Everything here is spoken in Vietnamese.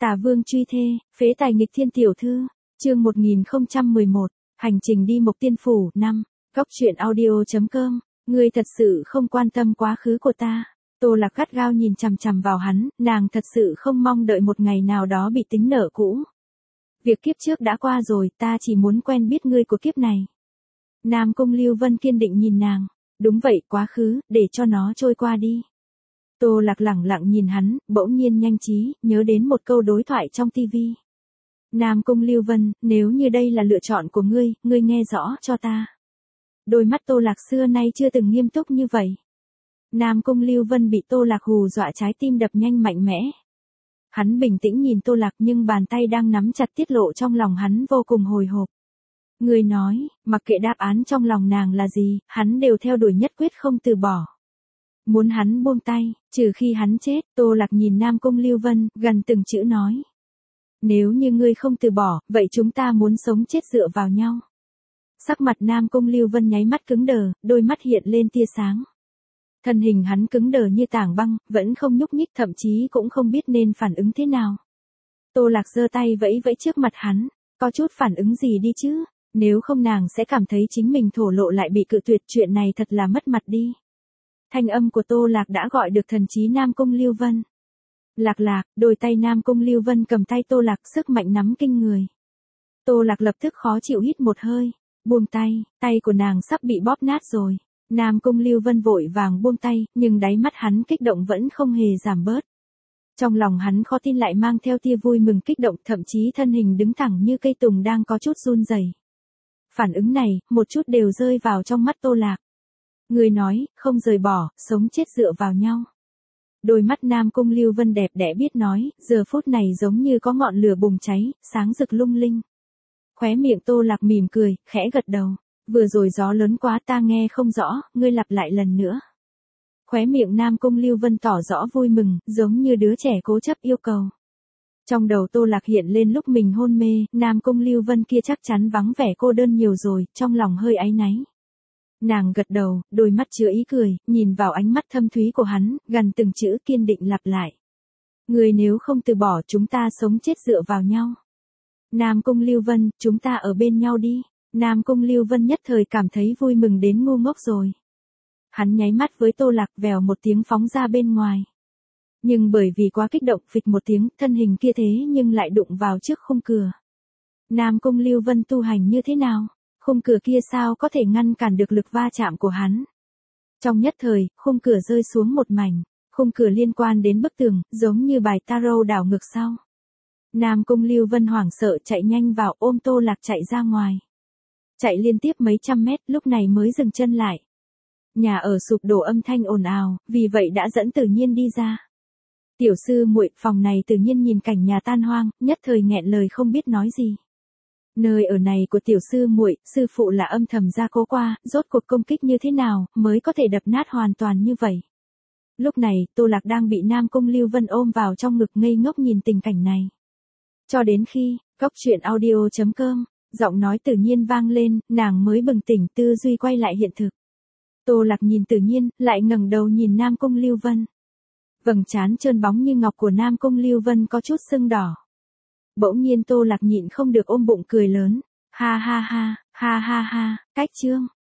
Tà Vương truy thê, phế tài nghịch thiên tiểu thư, chương 1011, hành trình đi Mộc Tiên Phủ, 5, góc truyện audio.com, ngươi thật sự không quan tâm quá khứ của ta. Tô Lạc gắt gao nhìn chằm chằm vào hắn, nàng thật sự không mong đợi một ngày nào đó bị tính nợ cũ. Việc kiếp trước đã qua rồi, ta chỉ muốn quen biết ngươi của kiếp này. Nam Cung Lưu Vân kiên định nhìn nàng, đúng vậy, quá khứ, để cho nó trôi qua đi. Tô Lạc lẳng lặng nhìn hắn, bỗng nhiên nhanh trí, nhớ đến một câu đối thoại trong tivi. Nam Cung Lưu Vân, nếu như đây là lựa chọn của ngươi, ngươi nghe rõ cho ta. Đôi mắt Tô Lạc xưa nay chưa từng nghiêm túc như vậy. Nam Cung Lưu Vân bị Tô Lạc hù dọa trái tim đập nhanh mạnh mẽ. Hắn bình tĩnh nhìn Tô Lạc nhưng bàn tay đang nắm chặt tiết lộ trong lòng hắn vô cùng hồi hộp. Ngươi nói, mặc kệ đáp án trong lòng nàng là gì, hắn đều theo đuổi nhất quyết không từ bỏ. Muốn hắn buông tay, trừ khi hắn chết. Tô Lạc nhìn Nam Cung Lưu Vân, gần từng chữ nói. Nếu như ngươi không từ bỏ, vậy chúng ta muốn sống chết dựa vào nhau. Sắc mặt Nam Cung Lưu Vân nháy mắt cứng đờ, đôi mắt hiện lên tia sáng. Thân hình hắn cứng đờ như tảng băng, vẫn không nhúc nhích, thậm chí cũng không biết nên phản ứng thế nào. Tô Lạc giơ tay vẫy vẫy trước mặt hắn, có chút phản ứng gì đi chứ, nếu không nàng sẽ cảm thấy chính mình thổ lộ lại bị cự tuyệt, chuyện này thật là mất mặt đi. Thanh âm của Tô Lạc đã gọi được thần trí Nam Cung Lưu Vân. Lạc Lạc, đôi tay Nam Cung Lưu Vân cầm tay Tô Lạc, sức mạnh nắm kinh người. Tô Lạc lập tức khó chịu hít một hơi, buông tay, tay của nàng sắp bị bóp nát rồi. Nam Cung Lưu Vân vội vàng buông tay, nhưng đáy mắt hắn kích động vẫn không hề giảm bớt. Trong lòng hắn khó tin lại mang theo tia vui mừng kích động, thậm chí thân hình đứng thẳng như cây tùng đang có chút run rẩy. Phản ứng này, một chút đều rơi vào trong mắt Tô Lạc. Người nói, không rời bỏ, sống chết dựa vào nhau. Đôi mắt Nam Cung Lưu Vân đẹp đẽ biết nói, giờ phút này giống như có ngọn lửa bùng cháy, sáng rực lung linh. Khóe miệng Tô Lạc mỉm cười, khẽ gật đầu. Vừa rồi gió lớn quá ta nghe không rõ, ngươi lặp lại lần nữa. Khóe miệng Nam Cung Lưu Vân tỏ rõ vui mừng, giống như đứa trẻ cố chấp yêu cầu. Trong đầu Tô Lạc hiện lên lúc mình hôn mê, Nam Cung Lưu Vân kia chắc chắn vắng vẻ cô đơn nhiều rồi, trong lòng hơi áy náy. Nàng gật đầu, đôi mắt chứa ý cười, nhìn vào ánh mắt thâm thúy của hắn, gần từng chữ kiên định lặp lại. Người nếu không từ bỏ, chúng ta sống chết dựa vào nhau. Nam Cung Lưu Vân, chúng ta ở bên nhau đi. Nam Cung Lưu Vân nhất thời cảm thấy vui mừng đến ngu ngốc rồi. Hắn nháy mắt với Tô Lạc, vèo một tiếng phóng ra bên ngoài. Nhưng bởi vì quá kích động, phịch một tiếng, thân hình kia thế nhưng lại đụng vào trước khung cửa. Nam Cung Lưu Vân tu hành như thế nào? Khung cửa kia sao có thể ngăn cản được lực va chạm của hắn? Trong nhất thời, khung cửa rơi xuống một mảnh. Khung cửa liên quan đến bức tường, giống như bài tarot đảo ngược sau. Nam Cung Lưu Vân hoảng sợ chạy nhanh vào, ôm Tô Lạc chạy ra ngoài. Chạy liên tiếp mấy trăm mét, lúc này mới dừng chân lại. Nhà ở sụp đổ, âm thanh ồn ào, vì vậy đã dẫn Tử Nhiên đi ra. Tiểu sư muội, phòng này. Tử Nhiên nhìn cảnh nhà tan hoang, nhất thời nghẹn lời không biết nói gì. Nơi ở này của tiểu sư muội, sư phụ là âm thầm gia cố qua, rốt cuộc công kích như thế nào mới có thể đập nát hoàn toàn như vậy. Lúc này, Tô Lạc đang bị Nam Cung Lưu Vân ôm vào trong ngực ngây ngốc nhìn tình cảnh này. Cho đến khi, góc truyện audio.com, giọng nói Tử Nhiên vang lên, nàng mới bừng tỉnh, tư duy quay lại hiện thực. Tô Lạc nhìn Tử Nhiên, lại ngẩng đầu nhìn Nam Cung Lưu Vân. Vầng trán trơn bóng như ngọc của Nam Cung Lưu Vân có chút sưng đỏ. Bỗng nhiên Tô Lạc nhịn không được ôm bụng cười lớn. Ha ha ha, ha ha ha, cách chương.